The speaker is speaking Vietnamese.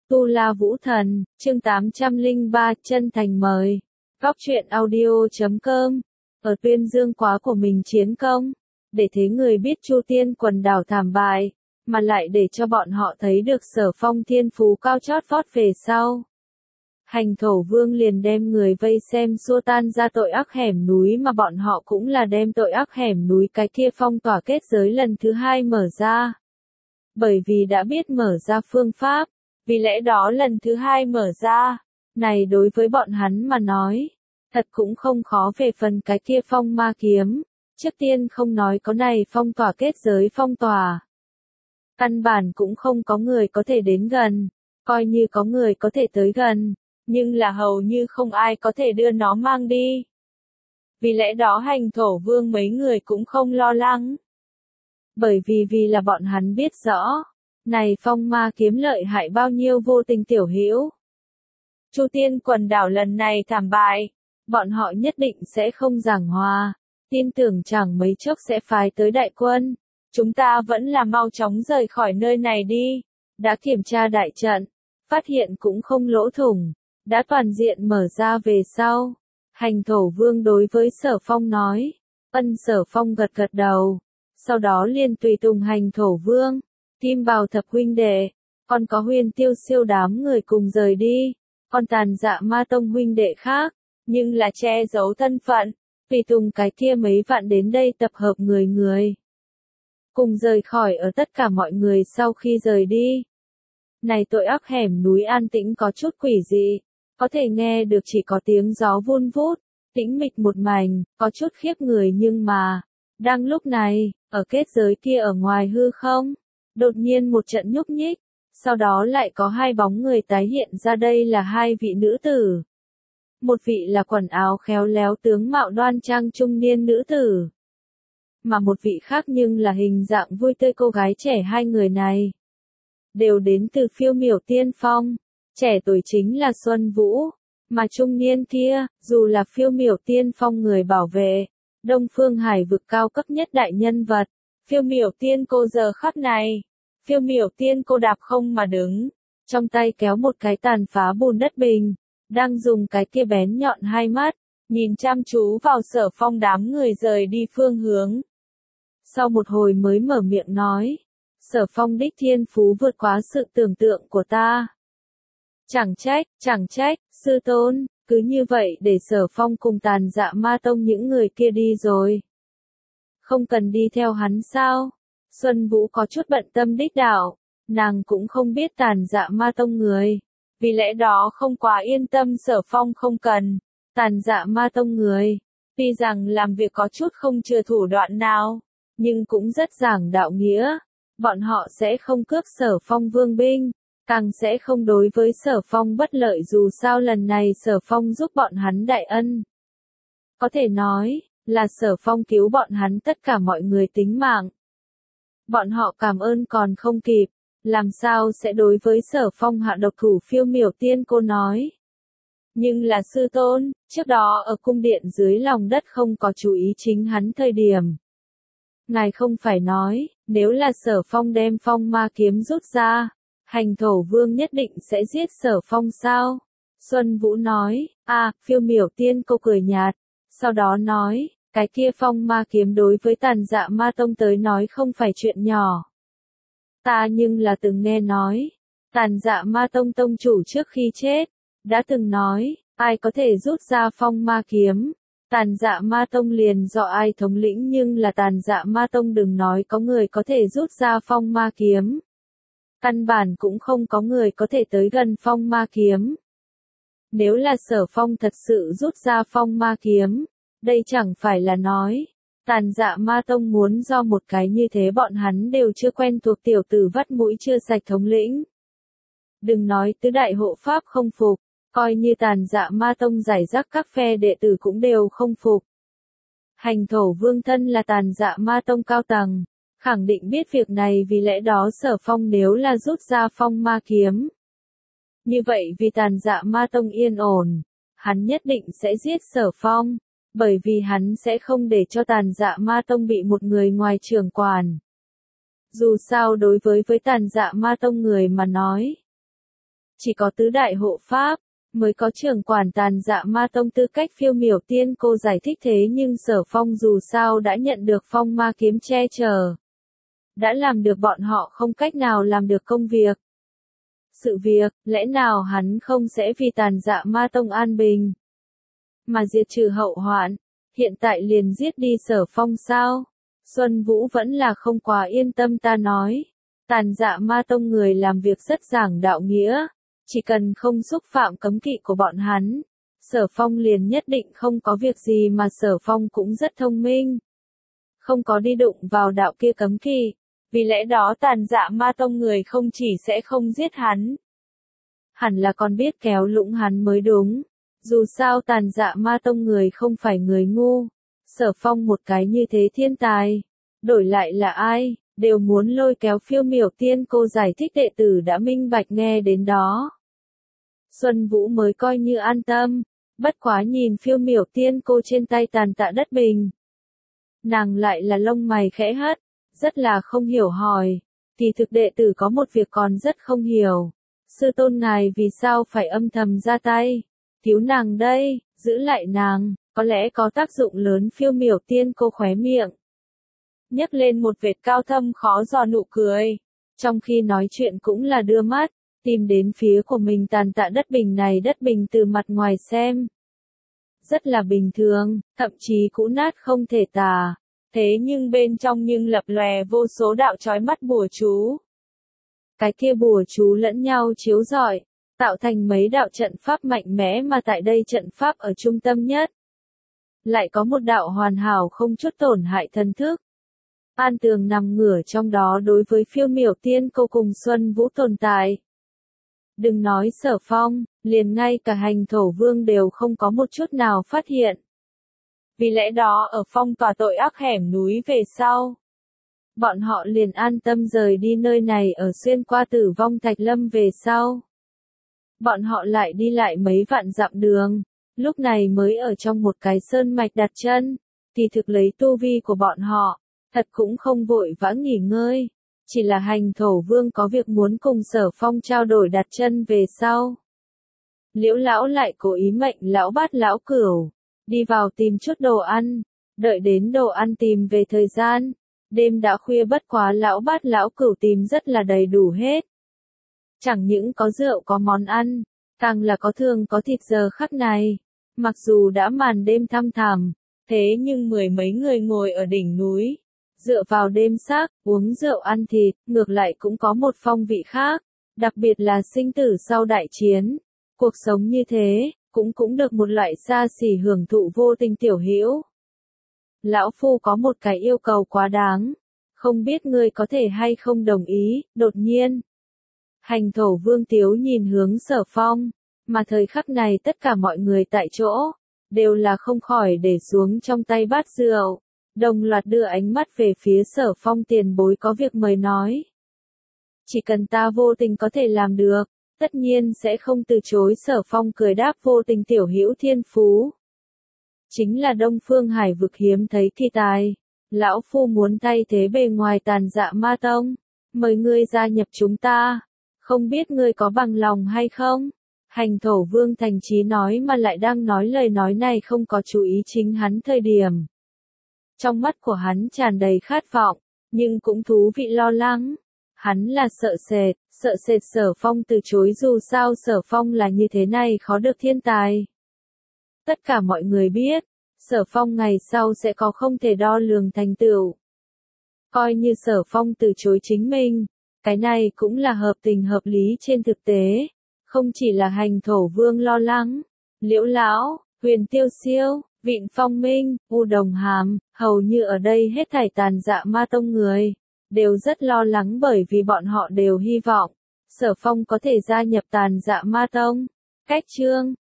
Tu La Vũ Thần, chương 803, chân thành mời. Góc truyện audio.com. Ở tuyên dương quá của mình chiến công, để thế người biết Chu Tiên quần đảo thảm bại, mà lại để cho bọn họ thấy được Sở Phong thiên phú cao chót vót về sau. Hành Thổ Vương liền đem người vây xem xua tan ra tội ác hẻm núi, mà bọn họ cũng là đem tội ác hẻm núi cái kia phong tỏa kết giới lần thứ hai mở ra. Bởi vì đã biết mở ra phương pháp, vì lẽ đó lần thứ hai mở ra, này đối với bọn hắn mà nói, thật cũng không khó về phần cái kia phong ma kiếm. Trước tiên không nói có này phong tỏa kết giới phong tỏa, căn bản cũng không có người có thể đến gần, coi như có người có thể tới gần, nhưng là hầu như không ai có thể đưa nó mang đi. Vì lẽ đó Hành Thổ Vương mấy người cũng không lo lắng. Bởi vì là bọn hắn biết rõ, này phong ma kiếm lợi hại bao nhiêu vô tình tiểu hữu. Chu Tiên quần đảo lần này thảm bại, bọn họ nhất định sẽ không giảng hòa, tin tưởng chẳng mấy chốc sẽ phái tới đại quân. Chúng ta vẫn là mau chóng rời khỏi nơi này đi. Đã kiểm tra đại trận, phát hiện cũng không lỗ thủng, đã toàn diện mở ra về sau. Hành Thổ Vương đối với Sở Phong nói. Sở Phong gật gật đầu, sau đó liền tùy tùng Hành Thổ Vương, Kim Bào thập huynh đệ, còn có Huyền Tiêu Siêu đám người cùng rời đi. Còn Tàn Dạ Ma Tông huynh đệ khác, nhưng là che giấu thân phận, tùy tùng cái kia mấy vạn đến đây tập hợp người. Cùng rời khỏi ở tất cả mọi người sau khi rời đi. Này tội ác hẻm núi an tĩnh có chút quỷ dị, có thể nghe được chỉ có tiếng gió vun vút, tĩnh mịch một mảnh, có chút khiếp người, nhưng mà, đang lúc này, ở kết giới kia ở ngoài hư không, đột nhiên một trận nhúc nhích, sau đó lại có hai bóng người tái hiện ra, đây là hai vị nữ tử. Một vị là quần áo khéo léo tướng mạo đoan trang trung niên nữ tử, mà một vị khác nhưng là hình dạng vui tươi cô gái trẻ. Hai người này đều đến từ Phiêu Miểu Tiên Phong, trẻ tuổi chính là Xuân Vũ, mà trung niên kia, dù là Phiêu Miểu Tiên Phong người bảo vệ, Đông Phương Hải vực cao cấp nhất đại nhân vật, Phiêu Miểu Tiên cô giờ khắc này, Phiêu Miểu Tiên cô đạp không mà đứng, trong tay kéo một cái tàn phá bùn đất bình, đang dùng cái kia bén nhọn hai mắt, nhìn chăm chú vào Sở Phong đám người rời đi phương hướng. Sau một hồi mới mở miệng nói, Sở Phong đích thiên phú vượt quá sự tưởng tượng của ta. Chẳng trách, sư tôn, cứ như vậy để Sở Phong cùng Tàn Dạ Ma Tông những người kia đi rồi. Không cần đi theo hắn sao? Xuân Vũ có chút bận tâm đích đạo, nàng cũng không biết Tàn Dạ Ma Tông người, vì lẽ đó không quá yên tâm Sở Phong không cần. Tàn Dạ Ma Tông người, tuy rằng làm việc có chút không chừa thủ đoạn nào, nhưng cũng rất giảng đạo nghĩa, bọn họ sẽ không cướp Sở Phong vương binh, càng sẽ không đối với Sở Phong bất lợi, dù sao lần này Sở Phong giúp bọn hắn đại ân. Có thể nói, là Sở Phong cứu bọn hắn tất cả mọi người tính mạng. Bọn họ cảm ơn còn không kịp, làm sao sẽ đối với Sở Phong hạ độc thủ. Phiêu Miểu Tiên cô nói. Nhưng là sư tôn, trước đó ở cung điện dưới lòng đất không có chú ý chính hắn thời điểm. Ngài không phải nói, nếu là Sở Phong đem phong ma kiếm rút ra, Hành Thổ Vương nhất định sẽ giết Sở Phong sao? Xuân Vũ nói. Phiêu Miểu Tiên cô cười nhạt, sau đó nói, cái kia phong ma kiếm đối với Tàn Dạ Ma Tông tới nói không phải chuyện nhỏ. Ta nhưng là từng nghe nói, Tàn Dạ Ma Tông tông chủ trước khi chết, đã từng nói, ai có thể rút ra phong ma kiếm, Tàn Dạ Ma Tông liền do ai thống lĩnh, nhưng là Tàn Dạ Ma Tông đừng nói có người có thể rút ra phong ma kiếm. Căn bản cũng không có người có thể tới gần phong ma kiếm. Nếu là Sở Phong thật sự rút ra phong ma kiếm, đây chẳng phải là nói, Tàn Dạ Ma Tông muốn do một cái như thế bọn hắn đều chưa quen thuộc tiểu tử vắt mũi chưa sạch thống lĩnh. Đừng nói tứ đại hộ pháp không phục, coi như Tàn Dạ Ma Tông giải rác các phe đệ tử cũng đều không phục. Hành Thổ Vương thân là Tàn Dạ Ma Tông cao tầng, khẳng định biết việc này, vì lẽ đó Sở Phong nếu là rút ra phong ma kiếm, như vậy vì Tàn Dạ Ma Tông yên ổn, hắn nhất định sẽ giết Sở Phong, bởi vì hắn sẽ không để cho Tàn Dạ Ma Tông bị một người ngoài trưởng quản. Dù sao đối với Tàn Dạ Ma Tông người mà nói, Chỉ có tứ đại hộ pháp, mới có trưởng quản Tàn Dạ Ma Tông tư cách. Phiêu Miểu Tiên Cô giải thích thế nhưng Sở Phong dù sao đã nhận được phong ma kiếm che chở. Đã làm được bọn họ không cách nào làm được công việc. Sự việc, lẽ nào hắn không sẽ vì Tàn Dạ Ma Tông an bình mà diệt trừ hậu hoạn, hiện tại liền giết đi Sở Phong sao? Xuân Vũ vẫn là không quá yên tâm. Ta nói, Tàn Dạ Ma Tông người làm việc rất giảng đạo nghĩa, chỉ cần không xúc phạm cấm kỵ của bọn hắn, Sở Phong liền nhất định không có việc gì. Mà Sở Phong cũng rất thông minh, không có đi đụng vào đạo kia cấm kỵ, vì lẽ đó Tàn Dạ Ma Tông người không chỉ sẽ không giết hắn, hẳn là còn biết kéo lũng hắn mới đúng. Dù sao Tàn Dạ Ma Tông người không phải người ngu, Sở Phong một cái như thế thiên tài, đổi lại là ai, đều muốn lôi kéo. Phiêu Miểu Tiên Cô giải thích đệ tử đã minh bạch. Nghe đến đó, Xuân Vũ mới coi như an tâm, bất quá nhìn Phiêu Miểu Tiên Cô trên tay tàn tạ đất bình, nàng lại là lông mày khẽ hất, rất là không hiểu hỏi, kỳ thực đệ tử có một việc còn rất không hiểu, sư tôn ngài vì sao phải âm thầm ra tay, cứu nàng đây, giữ lại nàng, có lẽ có tác dụng lớn. Phiêu Miểu Tiên Cô khóe miệng nhấc lên một vệt cao thâm khó dò nụ cười, trong khi nói chuyện cũng là đưa mắt tìm đến phía của mình. Tàn tạ đất bình này, đất bình từ mặt ngoài xem rất là bình thường, thậm chí cũ nát không thể tả, thế nhưng bên trong nhưng lập lòe vô số đạo chói mắt bùa chú. Cái kia bùa chú lẫn nhau chiếu rọi, tạo thành mấy đạo trận pháp mạnh mẽ. Mà tại đây trận pháp ở trung tâm nhất, lại có một đạo hoàn hảo không chút tổn hại thần thức. An Tường nằm ngửa trong đó. Đối với Phiêu Miểu Tiên Cô cùng Xuân Vũ tồn tại, đừng nói Sở Phong, liền ngay cả Hành Thổ Vương đều không có một chút nào phát hiện. Vì lẽ đó ở phong tỏa tội ác hẻm núi về sau, bọn họ liền an tâm rời đi nơi này. Ở xuyên qua Tử Vong Thạch Lâm về sau, bọn họ lại đi lại mấy vạn dặm đường, lúc này mới ở trong một cái sơn mạch đặt chân. Kỳ thực lấy tu vi của bọn họ, thật cũng không vội vã nghỉ ngơi, chỉ là Hành Thổ Vương có việc muốn cùng Sở Phong trao đổi đặt chân về sau. Liễu lão lại cố ý mệnh lão Bát lão Cửu đi vào tìm chút đồ ăn, đợi đến đồ ăn tìm về thời gian, đêm đã khuya. Bất quá lão Bát lão Cửu tìm rất là đầy đủ hết. Chẳng những có rượu có món ăn, càng là có thương có thịt. Giờ khắc này, mặc dù đã màn đêm thăm thẳm, thế nhưng mười mấy người ngồi ở đỉnh núi, dựa vào đêm sắc, uống rượu ăn thịt, ngược lại cũng có một phong vị khác, đặc biệt là sinh tử sau đại chiến. Cuộc sống như thế, cũng được một loại xa xỉ hưởng thụ. Vô Tình tiểu hữu, lão phu có một cái yêu cầu quá đáng, không biết ngươi có thể hay không đồng ý. Đột nhiên, Hành Thổ Vương Tiếu nhìn hướng Sở Phong, mà thời khắc này tất cả mọi người tại chỗ, đều là không khỏi để xuống trong tay bát rượu, đồng loạt đưa ánh mắt về phía Sở Phong. Tiền bối có việc mời nói. Chỉ cần ta Vô Tình có thể làm được, tất nhiên sẽ không từ chối. Sở Phong cười đáp. Vô Tình tiểu hữu thiên phú chính là Đông Phương Hải vực hiếm thấy kỳ tài, lão phu muốn thay thế bề ngoài Tàn Dạ Ma Tông, mời ngươi gia nhập chúng ta, không biết ngươi có bằng lòng hay không? Hành Thổ Vương thành chí nói, mà lại đang nói lời nói này không có chú ý chính hắn thời điểm. Trong mắt của hắn tràn đầy khát vọng, nhưng cũng thú vị lo lắng. Hắn là sợ sệt Sở Phong từ chối. Dù sao Sở Phong là như thế này khó được thiên tài. Tất cả mọi người biết, Sở Phong ngày sau sẽ có không thể đo lường thành tựu. Coi như Sở Phong từ chối chính mình, cái này cũng là hợp tình hợp lý. Trên thực tế, không chỉ là Hành Thổ Vương lo lắng, Liễu lão, Huyền Tiêu Siêu, Vịn Phong Minh, U Đồng Hàm, hầu như ở đây hết thảy Tàn Dạ Ma Tông người, đều rất lo lắng, bởi vì bọn họ đều hy vọng Sở Phong có thể gia nhập Tàn Dạ Ma Tông. Cách chương